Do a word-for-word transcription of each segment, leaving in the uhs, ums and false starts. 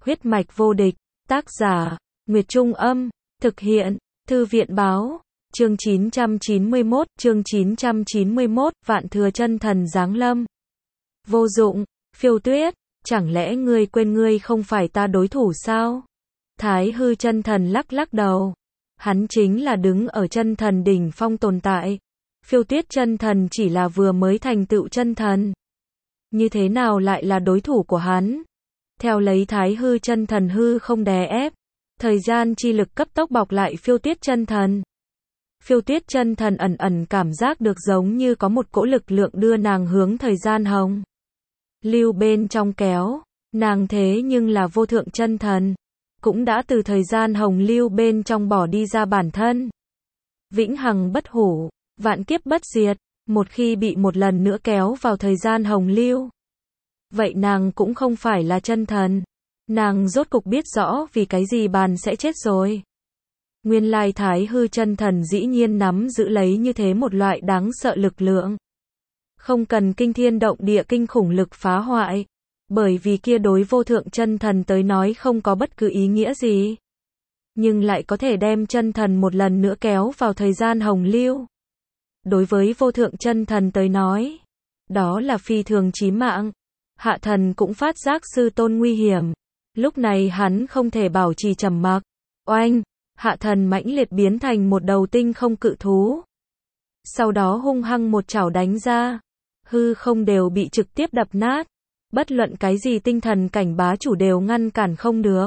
Huyết mạch vô địch, tác giả, Nguyệt Trung Âm, thực hiện, Thư viện Báo, chương chín trăm chín mươi mốt, chương chín trăm chín mươi mốt, Vạn Thừa Chân Thần giáng lâm. Vô dụng, Phiêu Tuyết, chẳng lẽ ngươi quên ngươi không phải ta đối thủ sao? Thái Hư Chân Thần lắc lắc đầu. Hắn chính là đứng ở chân thần đỉnh phong tồn tại. Phiêu Tuyết Chân Thần chỉ là vừa mới thành tựu chân thần. Như thế nào lại là đối thủ của hắn? Theo lấy Thái Hư Chân Thần hư không đè ép, thời gian chi lực cấp tốc bọc lại Phiêu Tuyết Chân Thần. Phiêu Tuyết Chân Thần ẩn ẩn cảm giác được giống như có một cỗ lực lượng đưa nàng hướng thời gian hồng lưu bên trong kéo, nàng thế nhưng là vô thượng chân thần, cũng đã từ thời gian hồng lưu bên trong bỏ đi ra bản thân. Vĩnh hằng bất hủ, vạn kiếp bất diệt, một khi bị một lần nữa kéo vào thời gian hồng lưu, vậy nàng cũng không phải là chân thần. Nàng rốt cục biết rõ vì cái gì bàn sẽ chết rồi. Nguyên lai Thái Hư Chân Thần dĩ nhiên nắm giữ lấy như thế một loại đáng sợ lực lượng. Không cần kinh thiên động địa kinh khủng lực phá hoại, bởi vì kia đối vô thượng chân thần tới nói không có bất cứ ý nghĩa gì. Nhưng lại có thể đem chân thần một lần nữa kéo vào thời gian hồng lưu. Đối với vô thượng chân thần tới nói, đó là phi thường chí mạng. Hạ thần cũng phát giác sư tôn nguy hiểm. Lúc này hắn không thể bảo trì trầm mặc. Oanh! Hạ thần mãnh liệt biến thành một đầu tinh không cự thú. Sau đó hung hăng một chảo đánh ra. Hư không đều bị trực tiếp đập nát. Bất luận cái gì tinh thần cảnh bá chủ đều ngăn cản không được.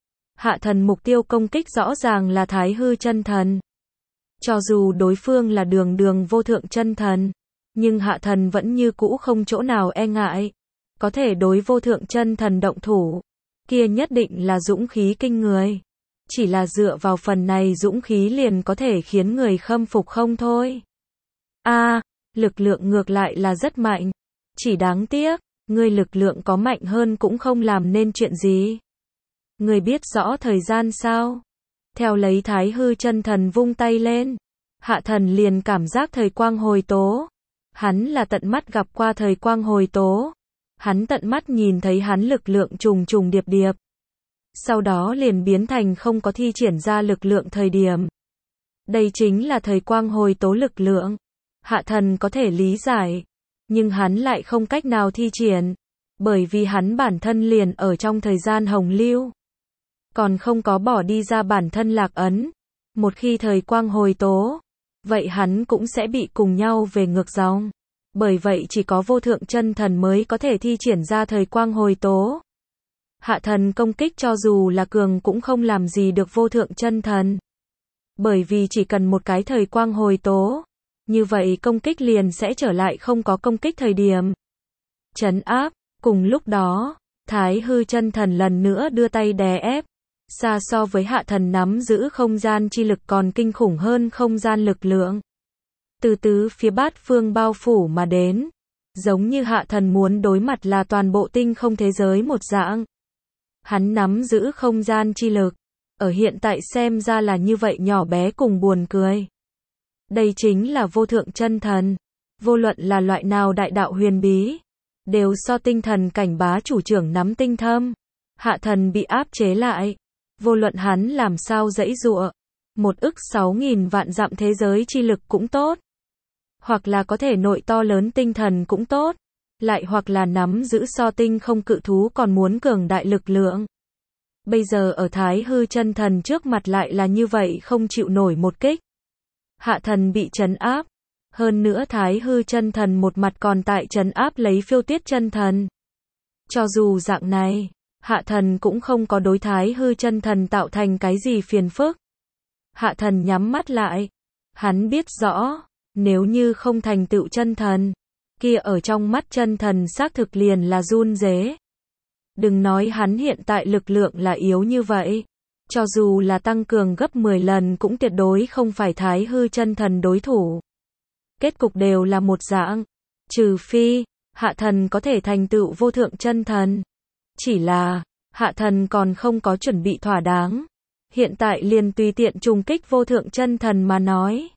Hạ thần mục tiêu công kích rõ ràng là Thái Hư Chân Thần. Cho dù đối phương là đường đường vô thượng chân thần, nhưng hạ thần vẫn như cũ không chỗ nào e ngại. Có thể đối vô thượng chân thần động thủ, kia nhất định là dũng khí kinh người. Chỉ là dựa vào phần này dũng khí liền có thể khiến người khâm phục không thôi. A, à, lực lượng ngược lại là rất mạnh. Chỉ đáng tiếc, ngươi lực lượng có mạnh hơn cũng không làm nên chuyện gì. Ngươi biết rõ thời gian sao? Theo lấy Thái Hư Chân Thần vung tay lên, hạ thần liền cảm giác thời quang hồi tố. Hắn là tận mắt gặp qua thời quang hồi tố. Hắn tận mắt nhìn thấy hắn lực lượng trùng trùng điệp điệp. Sau đó liền biến thành không có thi triển ra lực lượng thời điểm. Đây chính là thời quang hồi tố lực lượng. Hạ thần có thể lý giải, nhưng hắn lại không cách nào thi triển, bởi vì hắn bản thân liền ở trong thời gian hồng lưu, còn không có bỏ đi ra bản thân lạc ấn. Một khi thời quang hồi tố, vậy hắn cũng sẽ bị cùng nhau về ngược dòng. Bởi vậy chỉ có vô thượng chân thần mới có thể thi triển ra thời quang hồi tố. Hạ thần công kích cho dù là cường cũng không làm gì được vô thượng chân thần. Bởi vì chỉ cần một cái thời quang hồi tố, như vậy công kích liền sẽ trở lại không có công kích thời điểm. Trấn áp, cùng lúc đó, Thái Hư Chân Thần lần nữa đưa tay đè ép. Xa so với hạ thần nắm giữ không gian chi lực còn kinh khủng hơn không gian lực lượng. Từ tứ phía bát phương bao phủ mà đến. Giống như hạ thần muốn đối mặt là toàn bộ tinh không thế giới một dạng. Hắn nắm giữ không gian chi lực. Ở hiện tại xem ra là như vậy nhỏ bé cùng buồn cười. Đây chính là vô thượng chân thần. Vô luận là loại nào đại đạo huyền bí, đều so tinh thần cảnh bá chủ trưởng nắm tinh thâm. Hạ thần bị áp chế lại. Vô luận hắn làm sao giãy giụa. Một ức sáu nghìn vạn dặm thế giới chi lực cũng tốt. Hoặc là có thể nội to lớn tinh thần cũng tốt. Lại hoặc là nắm giữ so tinh không cự thú còn muốn cường đại lực lượng. Bây giờ ở Thái Hư Chân Thần trước mặt lại là như vậy không chịu nổi một kích. Hạ thần bị trấn áp. Hơn nữa Thái Hư Chân Thần một mặt còn tại trấn áp lấy Phiêu Tuyết Chân Thần. Cho dù dạng này, hạ thần cũng không có đối Thái Hư Chân Thần tạo thành cái gì phiền phức. Hạ thần nhắm mắt lại. Hắn biết rõ, nếu như không thành tựu chân thần, kia ở trong mắt chân thần xác thực liền là run rế. Đừng nói hắn hiện tại lực lượng là yếu như vậy. Cho dù là tăng cường gấp mười lần cũng tuyệt đối không phải Thái Hư Chân Thần đối thủ. Kết cục đều là một dạng. Trừ phi, hạ thần có thể thành tựu vô thượng chân thần. Chỉ là, hạ thần còn không có chuẩn bị thỏa đáng. Hiện tại liền tùy tiện trùng kích vô thượng chân thần mà nói.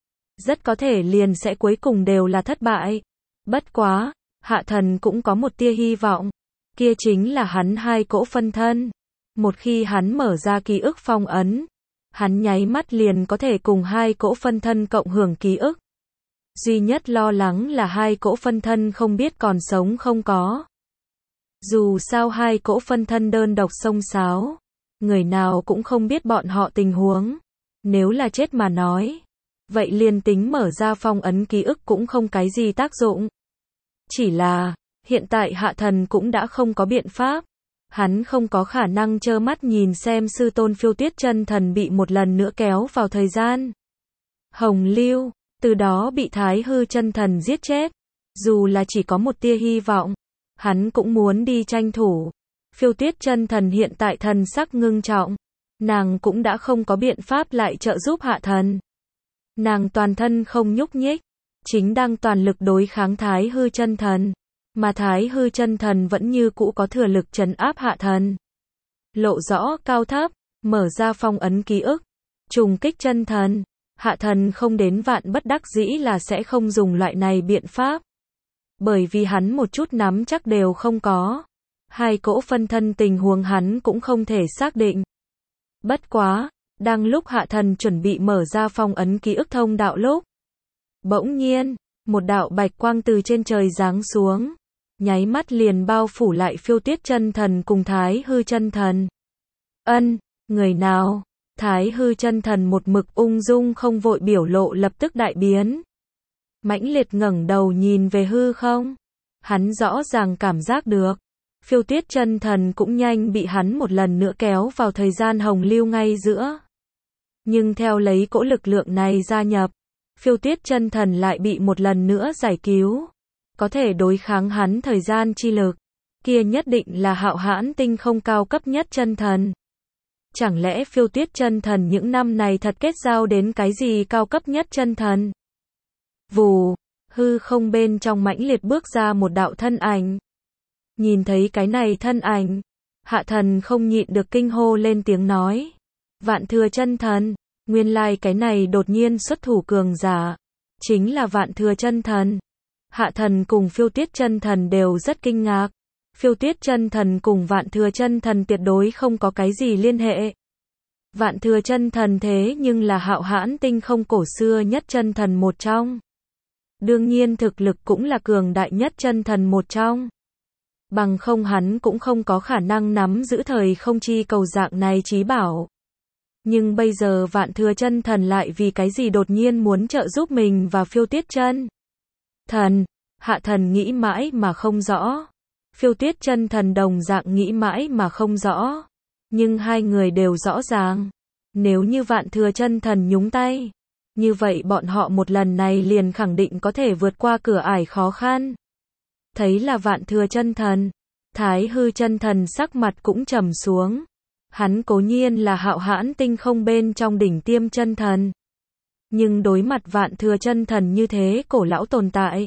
Rất có thể liền sẽ cuối cùng đều là thất bại. Bất quá, hạ thần cũng có một tia hy vọng. Kia chính là hắn hai cỗ phân thân. Một khi hắn mở ra ký ức phong ấn, hắn nháy mắt liền có thể cùng hai cỗ phân thân cộng hưởng ký ức. Duy nhất lo lắng là hai cỗ phân thân không biết còn sống không có. Dù sao hai cỗ phân thân đơn độc xông xáo, người nào cũng không biết bọn họ tình huống. Nếu là chết mà nói, vậy liền tính mở ra phong ấn ký ức cũng không cái gì tác dụng. Chỉ là, hiện tại Hạ Thần cũng đã không có biện pháp. Hắn không có khả năng trơ mắt nhìn xem sư tôn Phiêu Tuyết Chân Thần bị một lần nữa kéo vào thời gian hồng lưu, từ đó bị Thái Hư Chân Thần giết chết. Dù là chỉ có một tia hy vọng, hắn cũng muốn đi tranh thủ. Phiêu Tuyết Chân Thần hiện tại thần sắc ngưng trọng, nàng cũng đã không có biện pháp lại trợ giúp Hạ Thần. Nàng toàn thân không nhúc nhích, chính đang toàn lực đối kháng Thái Hư Chân Thần, mà Thái Hư Chân Thần vẫn như cũ có thừa lực trấn áp Hạ Thần. Lộ rõ cao thấp, mở ra phong ấn ký ức, trùng kích chân thần. Hạ Thần không đến vạn bất đắc dĩ là sẽ không dùng loại này biện pháp. Bởi vì hắn một chút nắm chắc đều không có. Hai cỗ phân thân tình huống hắn cũng không thể xác định. Bất quá, đang lúc Hạ Thần chuẩn bị mở ra phong ấn ký ức thông đạo lúc, bỗng nhiên, một đạo bạch quang từ trên trời giáng xuống, nháy mắt liền bao phủ lại Phiêu Tuyết Chân Thần cùng Thái Hư Chân Thần. Ân, người nào? Thái Hư Chân Thần một mực ung dung không vội biểu lộ lập tức đại biến. Mãnh liệt ngẩng đầu nhìn về hư không. Hắn rõ ràng cảm giác được, Phiêu Tuyết Chân Thần cũng nhanh bị hắn một lần nữa kéo vào thời gian hồng lưu ngay giữa. Nhưng theo lấy cỗ lực lượng này gia nhập, Phiêu Tuyết Chân Thần lại bị một lần nữa giải cứu. Có thể đối kháng hắn thời gian chi lực, kia nhất định là Hạo Hãn Tinh không cao cấp nhất chân thần. Chẳng lẽ Phiêu Tuyết Chân Thần những năm này thật kết giao đến cái gì cao cấp nhất chân thần? Vù, hư không bên trong mãnh liệt bước ra một đạo thân ảnh. Nhìn thấy cái này thân ảnh, Hạ Thần không nhịn được kinh hô lên tiếng nói. Vạn Thừa Chân Thần, nguyên lai cái này đột nhiên xuất thủ cường giả, chính là Vạn Thừa Chân Thần. Hạ Thần cùng Phiêu Tuyết Chân Thần đều rất kinh ngạc. Phiêu Tuyết Chân Thần cùng Vạn Thừa Chân Thần tuyệt đối không có cái gì liên hệ. Vạn Thừa Chân Thần thế nhưng là Hạo Hãn Tinh không cổ xưa nhất chân thần một trong. Đương nhiên thực lực cũng là cường đại nhất chân thần một trong. Bằng không hắn cũng không có khả năng nắm giữ thời không chi cầu dạng này chí bảo. Nhưng bây giờ Vạn Thừa Chân Thần lại vì cái gì đột nhiên muốn trợ giúp mình và Phiêu Tuyết Chân Thần? Hạ Thần nghĩ mãi mà không rõ. Phiêu Tuyết Chân Thần đồng dạng nghĩ mãi mà không rõ. Nhưng hai người đều rõ ràng. Nếu như Vạn Thừa Chân Thần nhúng tay, như vậy bọn họ một lần này liền khẳng định có thể vượt qua cửa ải khó khăn. Thấy là Vạn Thừa Chân Thần, Thái Hư Chân Thần sắc mặt cũng trầm xuống. Hắn cố nhiên là Hạo Hãn Tinh không bên trong đỉnh tiêm chân thần. Nhưng đối mặt Vạn Thừa Chân Thần như thế cổ lão tồn tại,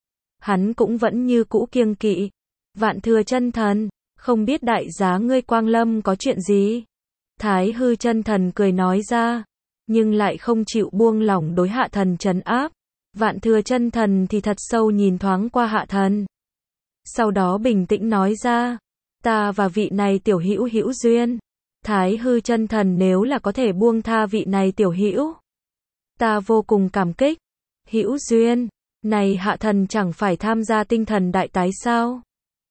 hắn cũng vẫn như cũ kiêng kỵ. Vạn Thừa Chân Thần, không biết đại giá ngươi quang lâm có chuyện gì? Thái Hư Chân Thần cười nói ra, nhưng lại không chịu buông lỏng đối Hạ Thần trấn áp. Vạn Thừa Chân Thần thì thật sâu nhìn thoáng qua Hạ Thần. Sau đó bình tĩnh nói ra, ta và vị này tiểu hữu hữu duyên. Thái Hư Chân Thần nếu là có thể buông tha vị này tiểu hữu, ta vô cùng cảm kích. Hữu duyên, này Hạ Thần chẳng phải tham gia tinh thần đại tái sao?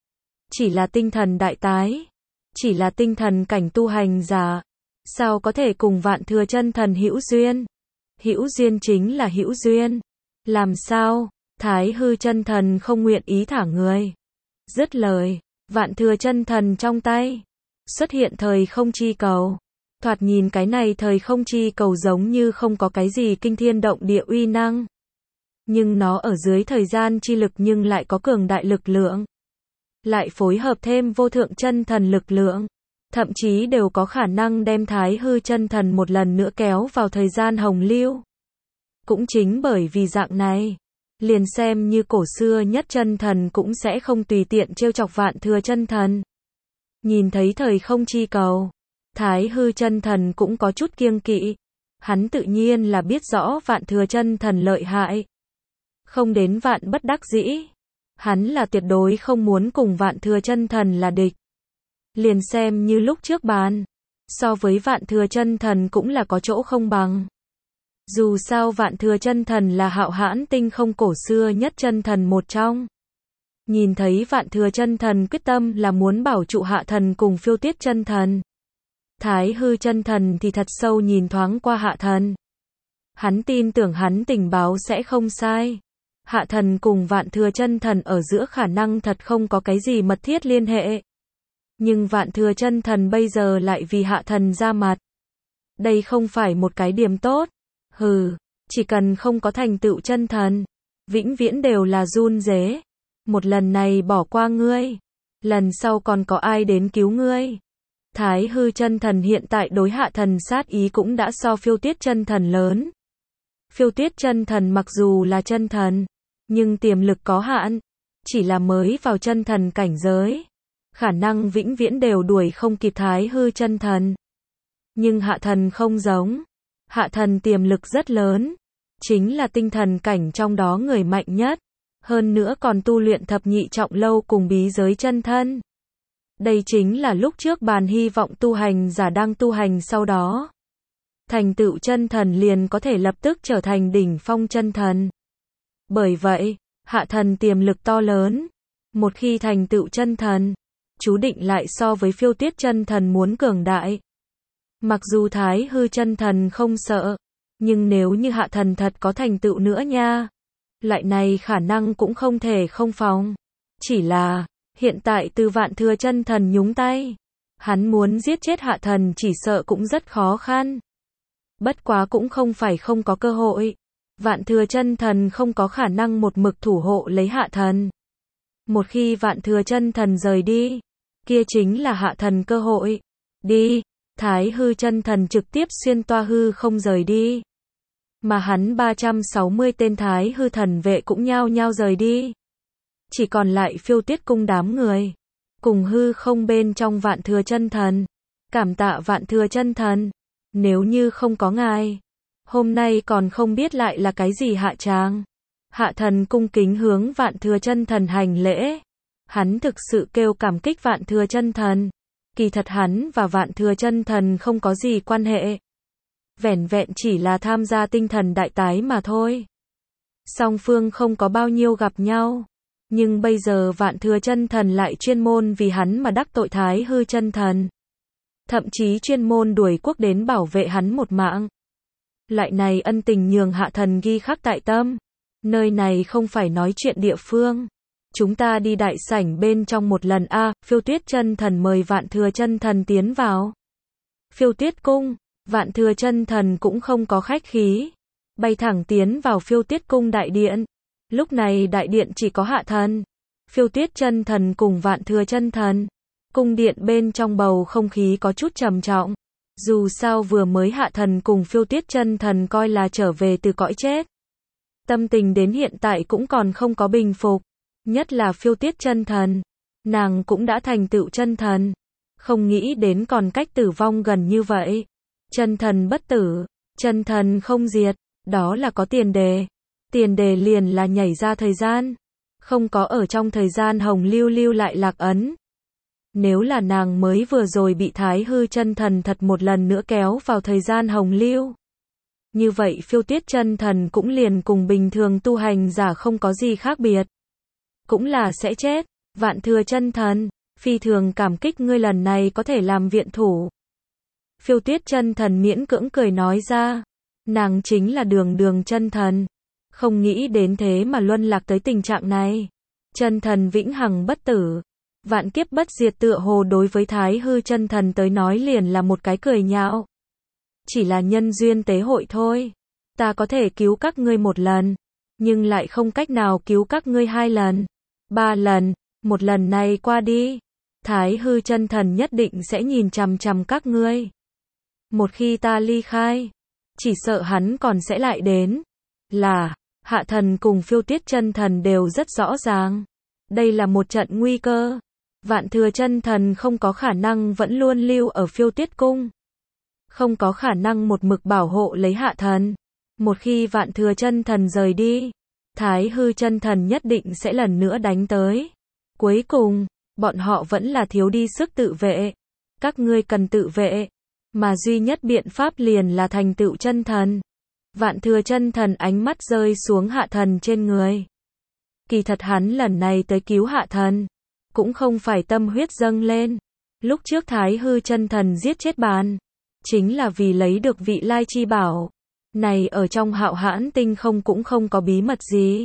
Chỉ là tinh thần đại tái, chỉ là tinh thần cảnh tu hành giả, sao có thể cùng Vạn Thừa Chân Thần hữu duyên? Hữu duyên chính là hữu duyên. Làm sao? Thái Hư Chân Thần không nguyện ý thả người. Dứt lời, Vạn Thừa Chân Thần trong tay xuất hiện thời không chi cầu. Thoạt nhìn cái này thời không chi cầu giống như không có cái gì kinh thiên động địa uy năng, nhưng nó ở dưới thời gian chi lực nhưng lại có cường đại lực lượng, lại phối hợp thêm vô thượng chân thần lực lượng, thậm chí đều có khả năng đem Thái Hư Chân Thần một lần nữa kéo vào thời gian hồng lưu. Cũng chính bởi vì dạng này, liền xem như cổ xưa nhất chân thần cũng sẽ không tùy tiện trêu chọc Vạn Thừa Chân Thần. Nhìn thấy thời không chi cầu, Thái Hư Chân Thần cũng có chút kiêng kỵ. Hắn tự nhiên là biết rõ Vạn Thừa Chân Thần lợi hại. Không đến vạn bất đắc dĩ, hắn là tuyệt đối không muốn cùng Vạn Thừa Chân Thần là địch. liền xem như lúc trước bàn. So với Vạn Thừa Chân Thần cũng là có chỗ không bằng. Dù sao Vạn Thừa Chân Thần là hạo hãn tinh không cổ xưa nhất chân thần một trong. Nhìn thấy Vạn Thừa Chân Thần quyết tâm là muốn bảo trụ Hạ Thần cùng Phiêu Tuyết Chân Thần. Thái Hư Chân Thần thì thật sâu nhìn thoáng qua Hạ Thần. Hắn tin tưởng hắn tình báo sẽ không sai. Hạ Thần cùng Vạn Thừa Chân Thần ở giữa khả năng thật không có cái gì mật thiết liên hệ. Nhưng Vạn Thừa Chân Thần bây giờ lại vì Hạ Thần ra mặt. Đây không phải một cái điểm tốt. Hừ, chỉ cần không có thành tựu chân thần, vĩnh viễn đều là run rế. Một lần này bỏ qua ngươi, lần sau còn có ai đến cứu ngươi. Thái Hư Chân Thần hiện tại đối Hạ Thần sát ý cũng đã so Phiêu Tuyết Chân Thần lớn. Phiêu Tuyết Chân Thần mặc dù là chân thần, nhưng tiềm lực có hạn, chỉ là mới vào chân thần cảnh giới, khả năng vĩnh viễn đều đuổi không kịp Thái Hư Chân Thần. Nhưng Hạ Thần không giống, Hạ Thần tiềm lực rất lớn, chính là tinh thần cảnh trong đó người mạnh nhất, hơn nữa còn tu luyện thập nhị trọng lâu cùng bí giới chân thân. Đây chính là lúc trước bàn hy vọng tu hành giả đang tu hành sau đó. Thành tựu chân thần liền có thể lập tức trở thành đỉnh phong chân thần. Bởi vậy, Hạ Thần tiềm lực to lớn. Một khi thành tựu chân thần, chú định lại so với Phiêu Tuyết Chân Thần muốn cường đại. Mặc dù Thái Hư Chân Thần không sợ, nhưng nếu như Hạ Thần thật có thành tựu nữa nha, lại này khả năng cũng không thể không phòng. Chỉ là, hiện tại từ Vạn Thừa Chân Thần nhúng tay, hắn muốn giết chết Hạ Thần chỉ sợ cũng rất khó khăn. Bất quá cũng không phải không có cơ hội. Vạn Thừa Chân Thần không có khả năng một mực thủ hộ lấy Hạ Thần. Một khi Vạn Thừa Chân Thần rời đi, kia chính là Hạ Thần cơ hội. Đi, Thái Hư Chân Thần trực tiếp xuyên toa hư không rời đi. Mà hắn ba trăm sáu mươi tên Thái Hư Thần vệ cũng nhao nhao rời đi. Chỉ còn lại Phiêu Tuyết cung đám người, cùng hư không bên trong Vạn Thừa Chân Thần. Cảm tạ Vạn Thừa Chân Thần, nếu như không có ngài, hôm nay còn không biết lại là cái gì hạ tràng. Hạ Thần cung kính hướng Vạn Thừa Chân Thần hành lễ. Hắn thực sự kêu cảm kích Vạn Thừa Chân Thần. Kỳ thật hắn và Vạn Thừa Chân Thần không có gì quan hệ. Vẻn vẹn chỉ là tham gia tinh thần đại tái mà thôi. Song phương không có bao nhiêu gặp nhau. Nhưng bây giờ Vạn Thừa Chân Thần lại chuyên môn vì hắn mà đắc tội Thái Hư Chân Thần. Thậm chí chuyên môn đuổi quốc đến bảo vệ hắn một mạng. Loại này ân tình nhường Hạ Thần ghi khắc tại tâm. Nơi này không phải nói chuyện địa phương. Chúng ta đi đại sảnh bên trong một lần a. À, Phiêu Tuyết Chân Thần mời Vạn Thừa Chân Thần tiến vào. Phiêu Tuyết cung, Vạn Thừa Chân Thần cũng không có khách khí, bay thẳng tiến vào Phiêu Tuyết cung đại điện. Lúc này đại điện chỉ có Hạ Thần, Phiêu Tuyết Chân Thần cùng Vạn Thừa Chân Thần. Cung điện bên trong bầu không khí có chút trầm trọng. Dù sao vừa mới Hạ Thần cùng Phiêu Tuyết Chân Thần coi là trở về từ cõi chết. Tâm tình đến hiện tại cũng còn không có bình phục. Nhất là Phiêu Tuyết Chân Thần, nàng cũng đã thành tựu chân thần, không nghĩ đến còn cách tử vong gần như vậy. Chân thần bất tử, chân thần không diệt, đó là có tiền đề. Tiền đề liền là nhảy ra thời gian, không có ở trong thời gian hồng lưu lưu lại lạc ấn. Nếu là nàng mới vừa rồi bị Thái Hư Chân Thần thật một lần nữa kéo vào thời gian hồng lưu, như vậy Phiêu Tuyết Chân Thần cũng liền cùng bình thường tu hành giả không có gì khác biệt. Cũng là sẽ chết. Vạn Thừa Chân Thần, phi thường cảm kích ngươi lần này có thể làm viện thủ. Phiêu Tuyết Chân Thần miễn cưỡng cười nói ra. Nàng chính là đường đường chân thần. Không nghĩ đến thế mà luân lạc tới tình trạng này. Chân thần vĩnh hằng bất tử, vạn kiếp bất diệt tựa hồ đối với Thái Hư Chân Thần tới nói liền là một cái cười nhạo. Chỉ là nhân duyên tế hội thôi. Ta có thể cứu các ngươi một lần, nhưng lại không cách nào cứu các ngươi hai lần, ba lần. Một lần này qua đi, Thái Hư Chân Thần nhất định sẽ nhìn chằm chằm các ngươi. Một khi ta ly khai, chỉ sợ hắn còn sẽ lại đến. Là, Hạ Thần cùng Phiêu Tuyết Chân Thần đều rất rõ ràng. Đây là một trận nguy cơ. Vạn Thừa Chân Thần không có khả năng vẫn luôn lưu ở Phiêu Tuyết cung. Không có khả năng một mực bảo hộ lấy Hạ Thần. Một khi Vạn Thừa Chân Thần rời đi, Thái Hư Chân Thần nhất định sẽ lần nữa đánh tới. Cuối cùng, bọn họ vẫn là thiếu đi sức tự vệ. Các ngươi cần tự vệ, mà duy nhất biện pháp liền là thành tựu chân thần. Vạn Thừa chân thần ánh mắt rơi xuống Hạ Thần trên người. Kỳ thật hắn lần này tới cứu Hạ Thần, cũng không phải tâm huyết dâng lên. Lúc trước Thái Hư chân thần giết chết Bàn, chính là vì lấy được vị lai chi bảo. Này ở trong Hạo Hãn tinh không cũng không có bí mật gì.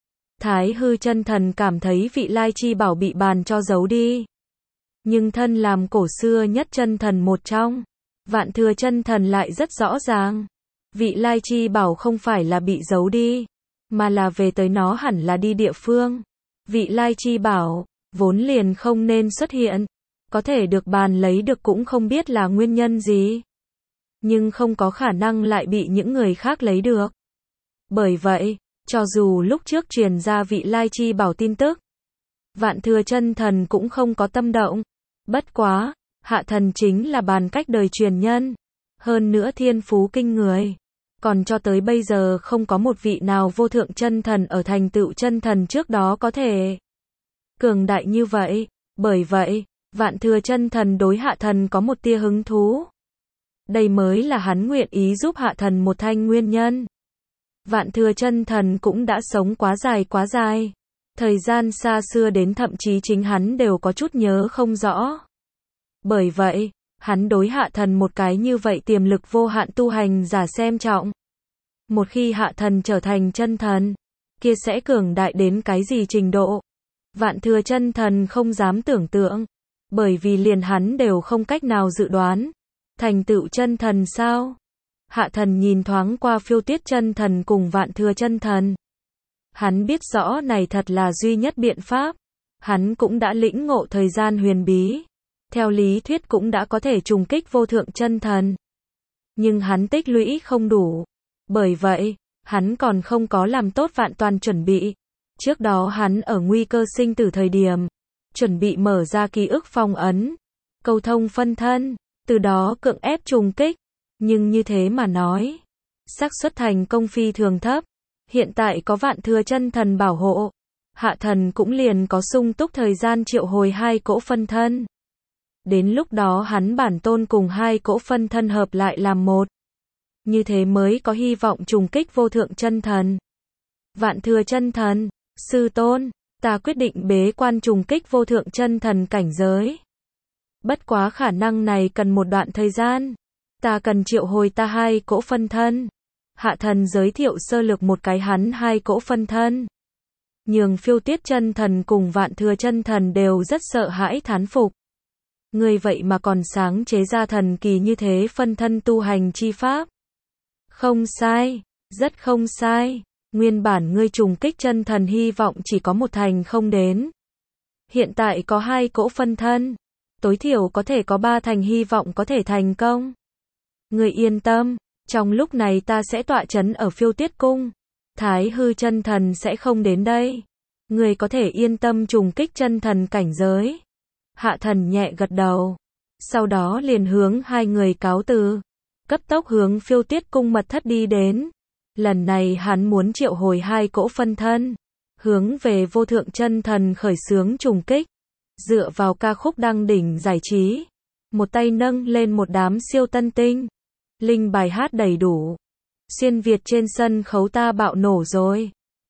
Thái Hư chân thần cảm thấy vị lai chi bảo bị Bàn cho giấu đi. Nhưng thân làm cổ xưa nhất chân thần một trong, Vạn Thừa chân thần lại rất rõ ràng. Vị lai chi bảo không phải là bị giấu đi, mà là về tới nó hẳn là đi địa phương. Vị lai chi bảo, vốn liền không nên xuất hiện. Có thể được Bàn lấy được cũng không biết là nguyên nhân gì. Nhưng không có khả năng lại bị những người khác lấy được. Bởi vậy, cho dù lúc trước truyền ra vị lai chi bảo tin tức, Vạn Thừa chân thần cũng không có tâm động. Bất quá, Hạ Thần chính là Bàn cách đời truyền nhân. Hơn nữa thiên phú kinh người. Còn cho tới bây giờ không có một vị nào vô thượng chân thần ở thành tựu chân thần trước đó có thể cường đại như vậy. Bởi vậy, Vạn Thừa chân thần đối Hạ Thần có một tia hứng thú. Đây mới là hắn nguyện ý giúp Hạ Thần một thanh nguyên nhân. Vạn Thừa chân thần cũng đã sống quá dài quá dài. Thời gian xa xưa đến thậm chí chính hắn đều có chút nhớ không rõ. Bởi vậy, hắn đối Hạ Thần một cái như vậy tiềm lực vô hạn tu hành giả xem trọng. Một khi Hạ Thần trở thành chân thần, kia sẽ cường đại đến cái gì trình độ? Vạn Thừa chân thần không dám tưởng tượng, bởi vì liền hắn đều không cách nào dự đoán. Thành tựu chân thần sao? Hạ Thần nhìn thoáng qua Phiêu Tuyết chân thần cùng Vạn Thừa chân thần. Hắn biết rõ này thật là duy nhất biện pháp. Hắn cũng đã lĩnh ngộ thời gian huyền bí. Theo lý thuyết cũng đã có thể trùng kích vô thượng chân thần. Nhưng hắn tích lũy không đủ. Bởi vậy, hắn còn không có làm tốt vạn toàn chuẩn bị. Trước đó hắn ở nguy cơ sinh tử thời điểm, chuẩn bị mở ra ký ức phong ấn, cầu thông phân thân, từ đó cưỡng ép trùng kích. Nhưng như thế mà nói, xác suất thành công phi thường thấp. Hiện tại có Vạn Thừa chân thần bảo hộ, Hạ Thần cũng liền có sung túc thời gian triệu hồi hai cỗ phân thân. Đến lúc đó hắn bản tôn cùng hai cỗ phân thân hợp lại làm một. Như thế mới có hy vọng trùng kích vô thượng chân thần. Vạn Thừa chân thần, sư tôn, ta quyết định bế quan trùng kích vô thượng chân thần cảnh giới. Bất quá khả năng này cần một đoạn thời gian. Ta cần triệu hồi ta hai cỗ phân thân. Hạ Thần giới thiệu sơ lược một cái hắn hai cỗ phân thân. Nhường Phiêu Tuyết chân thần cùng Vạn Thừa chân thần đều rất sợ hãi thán phục. Ngươi vậy mà còn sáng chế ra thần kỳ như thế phân thân tu hành chi pháp. Không sai, rất không sai. Nguyên bản ngươi trùng kích chân thần hy vọng chỉ có một thành không đến. Hiện tại có hai cỗ phân thân. Tối thiểu có thể có ba thành hy vọng có thể thành công. Ngươi yên tâm, trong lúc này ta sẽ tọa chấn ở Phiêu Tuyết cung. Thái Hư chân thần sẽ không đến đây. Ngươi có thể yên tâm trùng kích chân thần cảnh giới. Hạ Thần nhẹ gật đầu. Sau đó liền hướng hai người cáo từ. Cấp tốc hướng Phiêu Tuyết cung mật thất đi đến. Lần này hắn muốn triệu hồi hai cỗ phân thân. Hướng về vô thượng chân thần khởi xướng trùng kích. Dựa vào ca khúc đăng đỉnh giải trí. Một tay nâng lên một đám siêu tân tinh. Linh bài hát đầy đủ. Xuyên Việt trên sân khấu ta bạo nổ rồi.